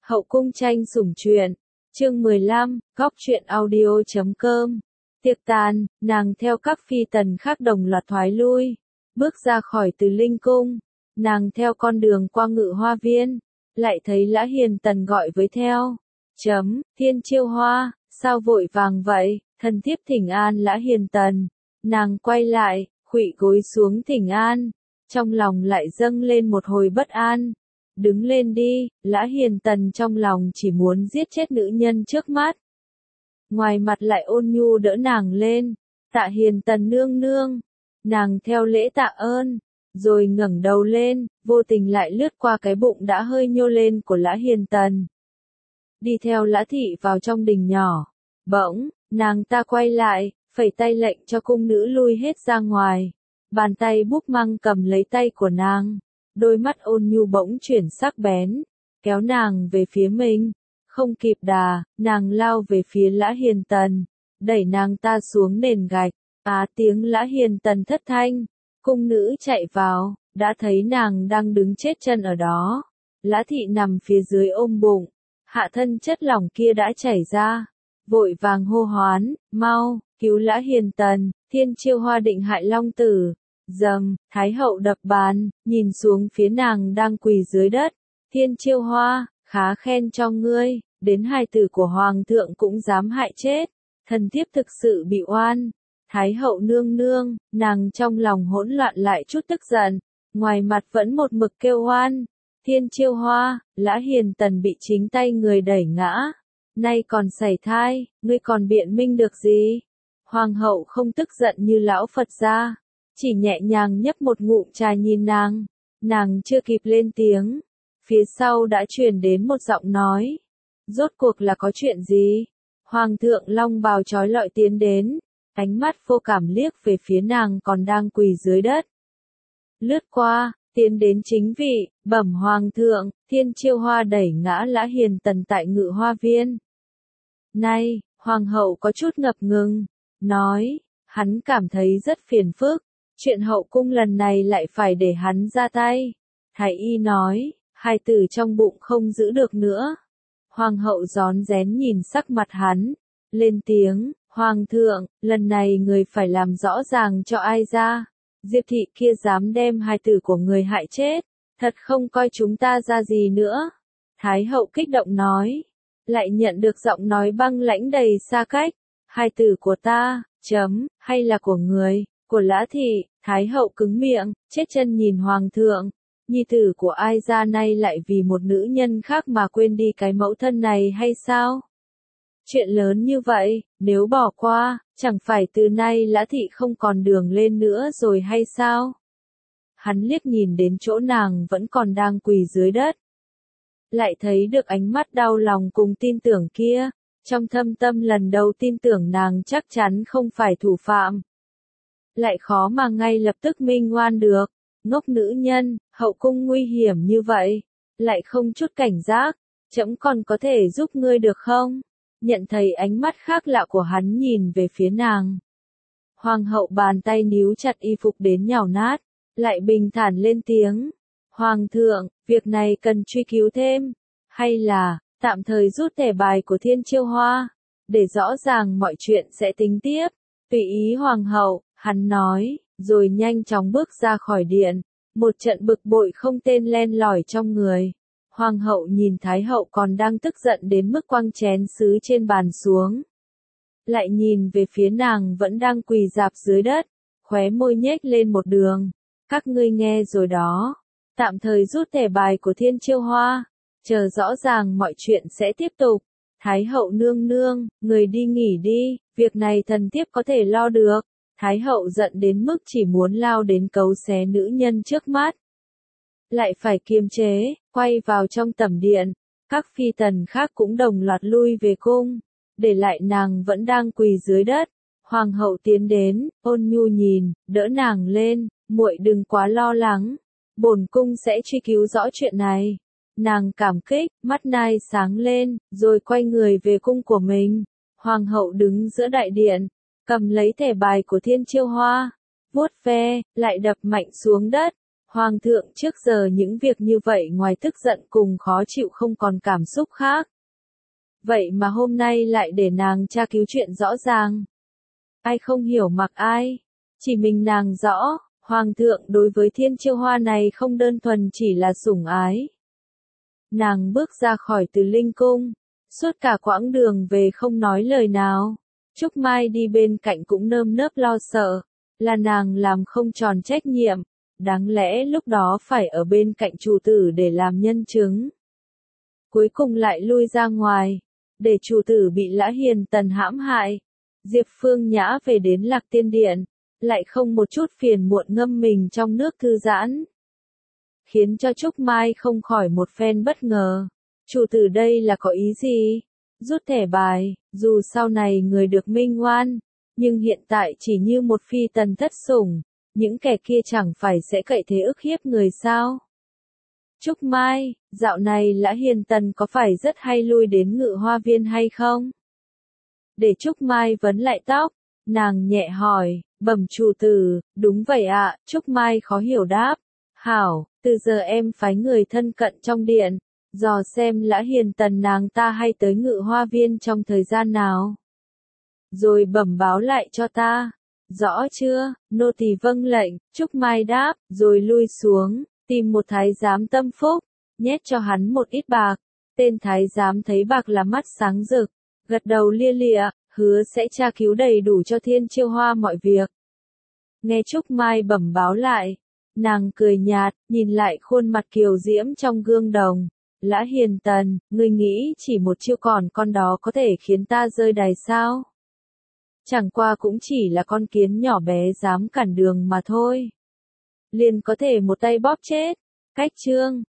Hậu cung tranh sủng truyện, chương 15, góc truyện audio.com. Tiệc tàn, nàng theo các phi tần khác đồng loạt thoái lui, bước ra khỏi Từ Linh cung, nàng theo con đường qua Ngự Hoa viên, lại thấy Lã Hiền Tần gọi với theo. Thiên Chiêu Hoa, sao vội vàng vậy, thần thiếp thỉnh an Lã Hiền Tần. Nàng quay lại, khuỵu gối xuống thỉnh an, trong lòng lại dâng lên một hồi bất an. Đứng lên đi, Lã Hiền Tần trong lòng chỉ muốn giết chết nữ nhân trước mắt. Ngoài mặt lại ôn nhu đỡ nàng lên, Tạ Hiền Tần nương nương. Nàng theo lễ tạ ơn, rồi ngẩng đầu lên, vô tình lại lướt qua cái bụng đã hơi nhô lên của Lã Hiền Tần. Đi theo Lã thị vào trong đình nhỏ, bỗng, nàng ta quay lại, phẩy tay lệnh cho cung nữ lui hết ra ngoài. Bàn tay búp măng cầm lấy tay của nàng, đôi mắt ôn nhu bỗng chuyển sắc bén, kéo nàng về phía mình. Không kịp đà, nàng lao về phía Lã Hiền Tần, đẩy nàng ta xuống nền gạch. Tiếng Lã Hiền Tần thất thanh, cung nữ chạy vào, đã thấy nàng đang đứng chết chân ở đó. Lã thị nằm phía dưới ôm bụng, hạ thân chất lỏng kia đã chảy ra, vội vàng hô hoán, mau, cứu Lã Hiền Tần, Thiên Chiêu Hoa định hại Long Tử. Thái hậu đập bàn, nhìn xuống phía nàng đang quỳ dưới đất. Thiên Chiêu Hoa, khá khen cho ngươi, đến hài tử của hoàng thượng cũng dám hại chết. Thần thiếp thực sự bị oan. Thái hậu nương nương, nàng trong lòng hỗn loạn lại chút tức giận, ngoài mặt vẫn một mực kêu oan. Thiên Chiêu Hoa, Lã Hiền Tần bị chính tay người đẩy ngã, nay còn sảy thai, ngươi còn biện minh được gì? Hoàng hậu không tức giận như lão Phật gia, chỉ nhẹ nhàng nhấp một ngụm trà nhìn nàng chưa kịp lên tiếng, phía sau đã truyền đến một giọng nói. Rốt cuộc là có chuyện gì? Hoàng thượng long bào trói lọi tiến đến, ánh mắt vô cảm liếc về phía nàng còn đang quỳ dưới đất. Lướt qua, tiến đến chính vị, bẩm hoàng thượng, Thiên Chiêu Hoa đẩy ngã Lã Hiền Tần tại Ngự Hoa viên. Nay, hoàng hậu có chút ngập ngừng, nói, hắn cảm thấy rất phiền phức, chuyện hậu cung lần này lại phải để hắn ra tay. Thái y nói, hài tử trong bụng không giữ được nữa. Hoàng hậu rón rén nhìn sắc mặt hắn, lên tiếng, hoàng thượng, lần này người phải làm rõ ràng cho ai ra. Diệp thị kia dám đem hài tử của người hại chết, thật không coi chúng ta ra gì nữa. Thái hậu kích động nói, lại nhận được giọng nói băng lãnh đầy xa cách. Hài tử của ta, hay là của người, của Lã thị? Thái hậu cứng miệng, chết chân nhìn hoàng thượng. Nhi tử của ai ra nay lại vì một nữ nhân khác mà quên đi cái mẫu thân này hay sao? Chuyện lớn như vậy, nếu bỏ qua, chẳng phải từ nay Lã thị không còn đường lên nữa rồi hay sao? Hắn liếc nhìn đến chỗ nàng vẫn còn đang quỳ dưới đất, lại thấy được ánh mắt đau lòng cùng tin tưởng kia, trong thâm tâm lần đầu tin tưởng nàng chắc chắn không phải thủ phạm. Lại khó mà ngay lập tức minh oan được. Ngốc nữ nhân, hậu cung nguy hiểm như vậy, lại không chút cảnh giác, trẫm còn có thể giúp ngươi được không? Nhận thấy ánh mắt khác lạ của hắn nhìn về phía nàng. Hoàng hậu bàn tay níu chặt y phục đến nhào nát, lại bình thản lên tiếng. Hoàng thượng, việc này cần truy cứu thêm, hay là, tạm thời rút thẻ bài của Thiên Chiêu Hoa, để rõ ràng mọi chuyện sẽ tính tiếp. Tùy ý hoàng hậu, hắn nói, rồi nhanh chóng bước ra khỏi điện. Một trận bực bội không tên len lỏi trong người. Hoàng hậu nhìn Thái hậu còn đang tức giận đến mức quăng chén sứ trên bàn xuống. Lại nhìn về phía nàng vẫn đang quỳ rạp dưới đất, khóe môi nhếch lên một đường. Các ngươi nghe rồi đó. Tạm thời rút thẻ bài của Thiên Chiêu Hoa, chờ rõ ràng mọi chuyện sẽ tiếp tục. Thái hậu nương nương, người đi nghỉ đi, việc này thần thiếp có thể lo được. Thái hậu giận đến mức chỉ muốn lao đến cấu xé nữ nhân trước mắt. Lại phải kiềm chế, quay vào trong tẩm điện. Các phi tần khác cũng đồng loạt lui về cung, để lại nàng vẫn đang quỳ dưới đất. Hoàng hậu tiến đến, ôn nhu nhìn, đỡ nàng lên, muội đừng quá lo lắng. Bổn cung sẽ truy cứu rõ chuyện này. Nàng cảm kích, mắt nai sáng lên, rồi quay người về cung của mình. Hoàng hậu đứng giữa đại điện, cầm lấy thẻ bài của Thiên Chiêu Hoa, vuốt ve, lại đập mạnh xuống đất. Hoàng thượng trước giờ những việc như vậy ngoài tức giận cùng khó chịu không còn cảm xúc khác. Vậy mà hôm nay lại để nàng tra cứu chuyện rõ ràng. Ai không hiểu mặc ai. Chỉ mình nàng rõ, Hoàng thượng đối với Thiên Chiêu Hoa này không đơn thuần chỉ là sủng ái. Nàng bước ra khỏi Từ Linh Cung, suốt cả quãng đường về không nói lời nào. Trúc Mai đi bên cạnh cũng nơm nớp lo sợ, là nàng làm không tròn trách nhiệm, đáng lẽ lúc đó phải ở bên cạnh chủ tử để làm nhân chứng. Cuối cùng lại lui ra ngoài, để chủ tử bị Lã Hiền Tần hãm hại. Diệp Phương Nhã về đến Lạc Tiên Điện, lại không một chút phiền muộn ngâm mình trong nước thư giãn. Khiến cho Trúc Mai không khỏi một phen bất ngờ. Chủ tử đây là có ý gì? Rút thẻ bài, dù sau này người được minh oan, nhưng hiện tại chỉ như một phi tần thất sủng, những kẻ kia chẳng phải sẽ cậy thế ức hiếp người sao? Trúc Mai, dạo này Lã Hiền Tần có phải rất hay lui đến Ngự Hoa Viên hay không? Để Trúc Mai vấn lại tóc, nàng nhẹ hỏi, bẩm chủ tử, đúng vậy ạ, Trúc Mai khó hiểu đáp. Hảo, từ giờ em phái người thân cận trong điện, dò xem Lã Hiền Tần nàng ta hay tới Ngự Hoa Viên trong thời gian nào. Rồi bẩm báo lại cho ta. Rõ chưa, nô tỳ vâng lệnh, Trúc Mai đáp, rồi lui xuống, tìm một thái giám tâm phúc, nhét cho hắn một ít bạc. Tên thái giám thấy bạc là mắt sáng rực, gật đầu lia lịa, hứa sẽ tra cứu đầy đủ cho Thiên Chiêu Hoa mọi việc. Nghe Trúc Mai bẩm báo lại, nàng cười nhạt, nhìn lại khuôn mặt kiều diễm trong gương đồng. Lã Hiền Tần, ngươi nghĩ chỉ một chiêu còn con đó có thể khiến ta rơi đài sao? Chẳng qua cũng chỉ là con kiến nhỏ bé dám cản đường mà thôi. Liền có thể một tay bóp chết. Cách chương